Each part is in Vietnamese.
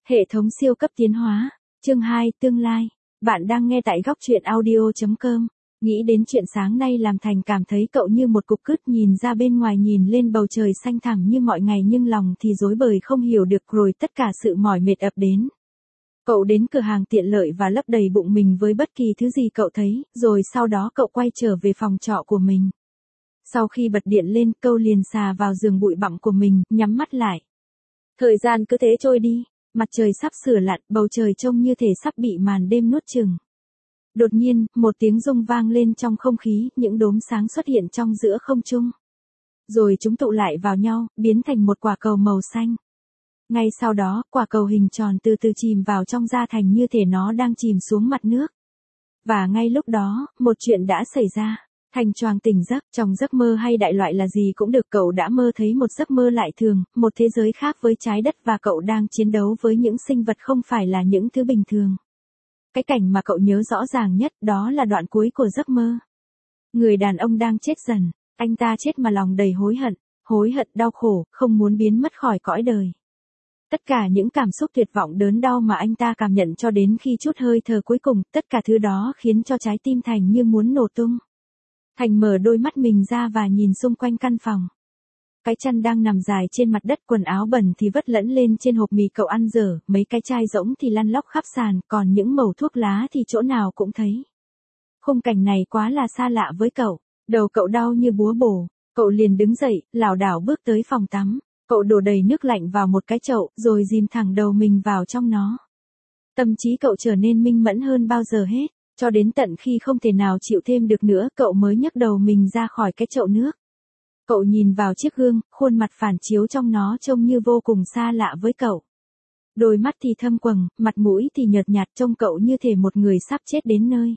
Hệ thống siêu cấp tiến hóa, chương 2, tương lai. Bạn đang nghe tại góc truyện audio.com. Nghĩ đến chuyện sáng nay làm Thành cảm thấy cậu như một cục cứt nhìn ra bên ngoài nhìn lên bầu trời xanh thẳm như mọi ngày nhưng lòng thì rối bời không hiểu được rồi tất cả sự mỏi mệt ập đến. Cậu đến cửa hàng tiện lợi và lấp đầy bụng mình với bất kỳ thứ gì cậu thấy, rồi sau đó cậu quay trở về phòng trọ của mình. Sau khi bật điện lên, cậu liền xà vào giường bụi bặm của mình, nhắm mắt lại. Thời gian cứ thế trôi đi. Mặt trời sắp sửa lặn, bầu trời trông như thể sắp bị màn đêm nuốt chửng. Đột nhiên, một tiếng rung vang lên trong không khí, những đốm sáng xuất hiện trong giữa không trung. Rồi chúng tụ lại vào nhau, biến thành một quả cầu màu xanh. Ngay sau đó, quả cầu hình tròn từ từ chìm vào trong da Thành như thể nó đang chìm xuống mặt nước. Và ngay lúc đó, một chuyện đã xảy ra. Thành choàng tỉnh giấc, trong giấc mơ hay đại loại là gì cũng được, cậu đã mơ thấy một giấc mơ lại thường, một thế giới khác với trái đất và cậu đang chiến đấu với những sinh vật không phải là những thứ bình thường. Cái cảnh mà cậu nhớ rõ ràng nhất đó là đoạn cuối của giấc mơ. Người đàn ông đang chết dần, anh ta chết mà lòng đầy hối hận, đau khổ, không muốn biến mất khỏi cõi đời. Tất cả những cảm xúc tuyệt vọng đớn đau mà anh ta cảm nhận cho đến khi chút hơi thở cuối cùng, tất cả thứ đó khiến cho trái tim Thành như muốn nổ tung. Thành mở đôi mắt mình ra và nhìn xung quanh căn phòng. Cái chăn đang nằm dài trên mặt đất, quần áo bẩn thì vất lẫn lên trên hộp mì cậu ăn dở, mấy cái chai rỗng thì lăn lóc khắp sàn, còn những mẩu thuốc lá thì chỗ nào cũng thấy. Khung cảnh này quá là xa lạ với cậu, đầu cậu đau như búa bổ, cậu liền đứng dậy, lảo đảo bước tới phòng tắm, cậu đổ đầy nước lạnh vào một cái chậu, rồi dìm thẳng đầu mình vào trong nó. Tâm trí cậu trở nên minh mẫn hơn bao giờ hết. Cho đến tận khi không thể nào chịu thêm được nữa, cậu mới nhấc đầu mình ra khỏi cái chậu nước. Cậu nhìn vào chiếc gương, khuôn mặt phản chiếu trong nó trông như vô cùng xa lạ với cậu. Đôi mắt thì thâm quầng, mặt mũi thì nhợt nhạt, trông cậu như thể một người sắp chết đến nơi.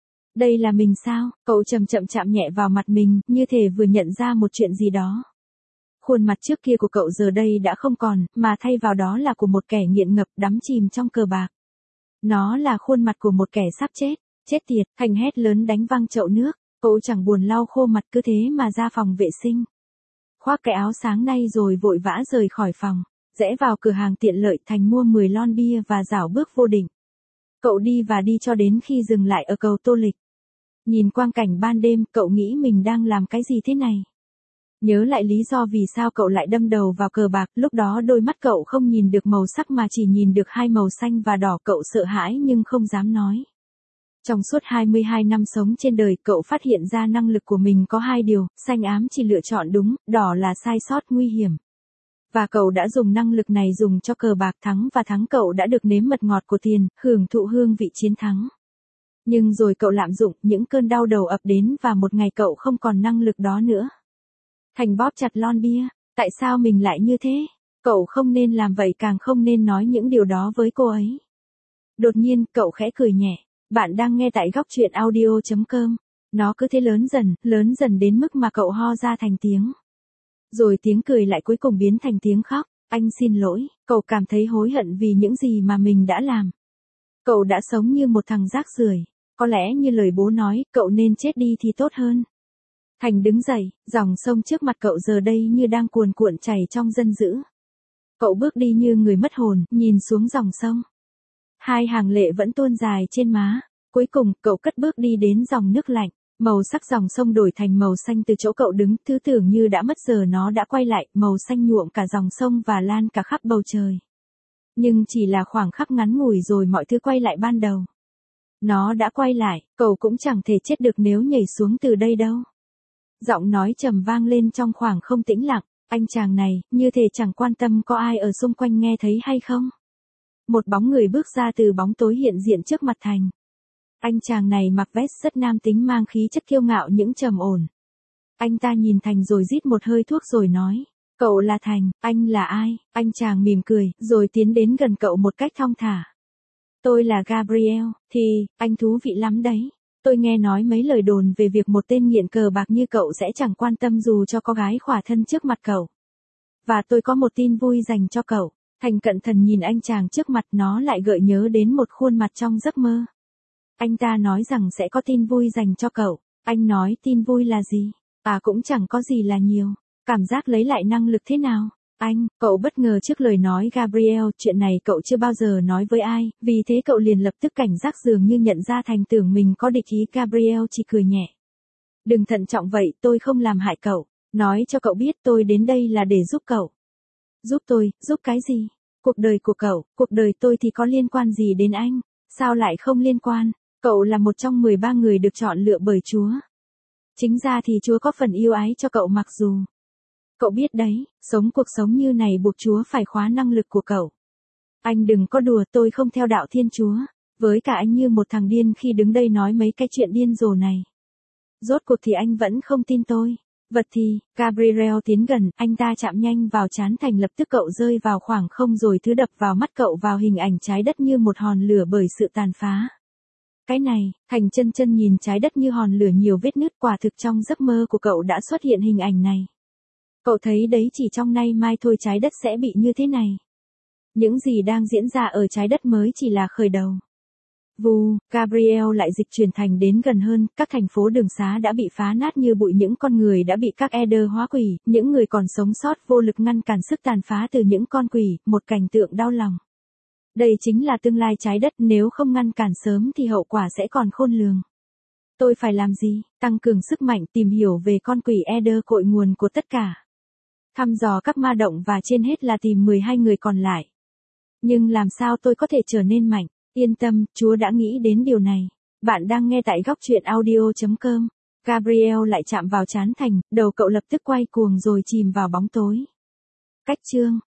Đây là mình sao? Cậu chậm chậm chạm nhẹ vào mặt mình, như thể vừa nhận ra một chuyện gì đó. Khuôn mặt trước kia của cậu giờ đây đã không còn, mà thay vào đó là của một kẻ nghiện ngập đắm chìm trong cờ bạc. Nó là khuôn mặt của một kẻ sắp chết. Chết tiệt, Thành hét lớn đánh văng chậu nước, cậu chẳng buồn lau khô mặt cứ thế mà ra phòng vệ sinh. Khoác cái áo sáng nay rồi vội vã rời khỏi phòng, rẽ vào cửa hàng tiện lợi, Thành mua 10 lon bia và rảo bước vô định. Cậu đi và đi cho đến khi dừng lại ở cầu Tô Lịch. Nhìn quang cảnh ban đêm, cậu nghĩ mình đang làm cái gì thế này? Nhớ lại lý do vì sao cậu lại đâm đầu vào cờ bạc, lúc đó đôi mắt cậu không nhìn được màu sắc mà chỉ nhìn được hai màu xanh và đỏ, cậu sợ hãi nhưng không dám nói. Trong suốt 22 năm sống trên đời, cậu phát hiện ra năng lực của mình có hai điều, xanh ám chỉ lựa chọn đúng, đỏ là sai sót nguy hiểm. Và cậu đã dùng năng lực này dùng cho cờ bạc, thắng và thắng, cậu đã được nếm mật ngọt của tiền, hưởng thụ hương vị chiến thắng. Nhưng rồi cậu lạm dụng, những cơn đau đầu ập đến và một ngày cậu không còn năng lực đó nữa. Thành bóp chặt lon bia, tại sao mình lại như thế? Cậu không nên làm vậy, càng không nên nói những điều đó với cô ấy. Đột nhiên, cậu khẽ cười nhẹ. Bạn đang nghe tại góc truyện audio.com. Nó cứ thế lớn dần đến mức mà cậu ho ra thành tiếng. Rồi tiếng cười lại cuối cùng biến thành tiếng khóc. Anh xin lỗi, cậu cảm thấy hối hận vì những gì mà mình đã làm. Cậu đã sống như một thằng rác rưởi. Có lẽ như lời bố nói, cậu nên chết đi thì tốt hơn. Thành đứng dậy, dòng sông trước mặt cậu giờ đây như đang cuồn cuộn chảy trong giận dữ. Cậu bước đi như người mất hồn, nhìn xuống dòng sông. Hai hàng lệ vẫn tuôn dài trên má. Cuối cùng, cậu cất bước đi đến dòng nước lạnh. Màu sắc dòng sông đổi thành màu xanh từ chỗ cậu đứng, thứ tưởng như đã mất giờ nó đã quay lại, màu xanh nhuộm cả dòng sông và lan cả khắp bầu trời. Nhưng chỉ là khoảng khắc ngắn ngủi rồi mọi thứ quay lại ban đầu. Nó đã quay lại, cậu cũng chẳng thể chết được nếu nhảy xuống từ đây đâu. Giọng nói trầm vang lên trong khoảng không tĩnh lặng, anh chàng này, như thể chẳng quan tâm có ai ở xung quanh nghe thấy hay không. Một bóng người bước ra từ bóng tối hiện diện trước mặt Thành. Anh chàng này mặc vest rất nam tính, mang khí chất kiêu ngạo những trầm ổn. Anh ta nhìn Thành rồi rít một hơi thuốc rồi nói, cậu là Thành, anh là ai? Anh chàng mỉm cười, rồi tiến đến gần cậu một cách thong thả. Tôi là Gabriel, anh thú vị lắm đấy. Tôi nghe nói mấy lời đồn về việc một tên nghiện cờ bạc như cậu sẽ chẳng quan tâm dù cho có gái khỏa thân trước mặt cậu. Và tôi có một tin vui dành cho cậu. Thành cẩn thận nhìn anh chàng trước mặt, nó lại gợi nhớ đến một khuôn mặt trong giấc mơ. Anh ta nói rằng sẽ có tin vui dành cho cậu. Anh nói tin vui là gì? Cũng chẳng có gì là nhiều. Cảm giác lấy lại năng lực thế nào? Anh, cậu bất ngờ trước lời nói Gabriel, chuyện này cậu chưa bao giờ nói với ai, vì thế cậu liền lập tức cảnh giác dường như nhận ra Thành tưởng mình có địch ý. Gabriel chỉ cười nhẹ. Đừng thận trọng vậy, tôi không làm hại cậu. Nói cho cậu biết tôi đến đây là để giúp cậu. Giúp tôi, giúp cái gì? Cuộc đời của cậu, cuộc đời tôi thì có liên quan gì đến anh? Sao lại không liên quan? Cậu là một trong 13 người được chọn lựa bởi Chúa. Chính ra thì Chúa có phần yêu ái cho cậu mặc dù. Cậu biết đấy, sống cuộc sống như này buộc Chúa phải khóa năng lực của cậu. Anh đừng có đùa, tôi không theo đạo Thiên Chúa. Với cả anh như một thằng điên khi đứng đây nói mấy cái chuyện điên rồ này. Rốt cuộc thì anh vẫn không tin tôi. Vật thì, Gabriel tiến gần, anh ta chạm nhanh vào trán Thành, lập tức cậu rơi vào khoảng không rồi thứ đập vào mắt cậu vào hình ảnh trái đất như một hòn lửa bởi sự tàn phá. Cái này, Thành chân chân nhìn trái đất như hòn lửa nhiều vết nứt, quả thực trong giấc mơ của cậu đã xuất hiện hình ảnh này. Cậu thấy đấy, chỉ trong nay mai thôi trái đất sẽ bị như thế này. Những gì đang diễn ra ở trái đất mới chỉ là khởi đầu. Vù, Gabriel lại dịch chuyển thành đến gần hơn, các thành phố đường xá đã bị phá nát như bụi, những con người đã bị các Eder hóa quỷ, những người còn sống sót vô lực ngăn cản sức tàn phá từ những con quỷ, một cảnh tượng đau lòng. Đây chính là tương lai trái đất, nếu không ngăn cản sớm thì hậu quả sẽ còn khôn lường. Tôi phải làm gì? Tăng cường sức mạnh, tìm hiểu về con quỷ Eder, cội nguồn của tất cả. Thăm dò các ma động và trên hết là tìm 12 người còn lại. Nhưng làm sao tôi có thể trở nên mạnh? Yên tâm, Chúa đã nghĩ đến điều này. Bạn đang nghe tại góc truyện audio.com. Gabriel lại chạm vào trán Thành, đầu cậu lập tức quay cuồng rồi chìm vào bóng tối. Cách chương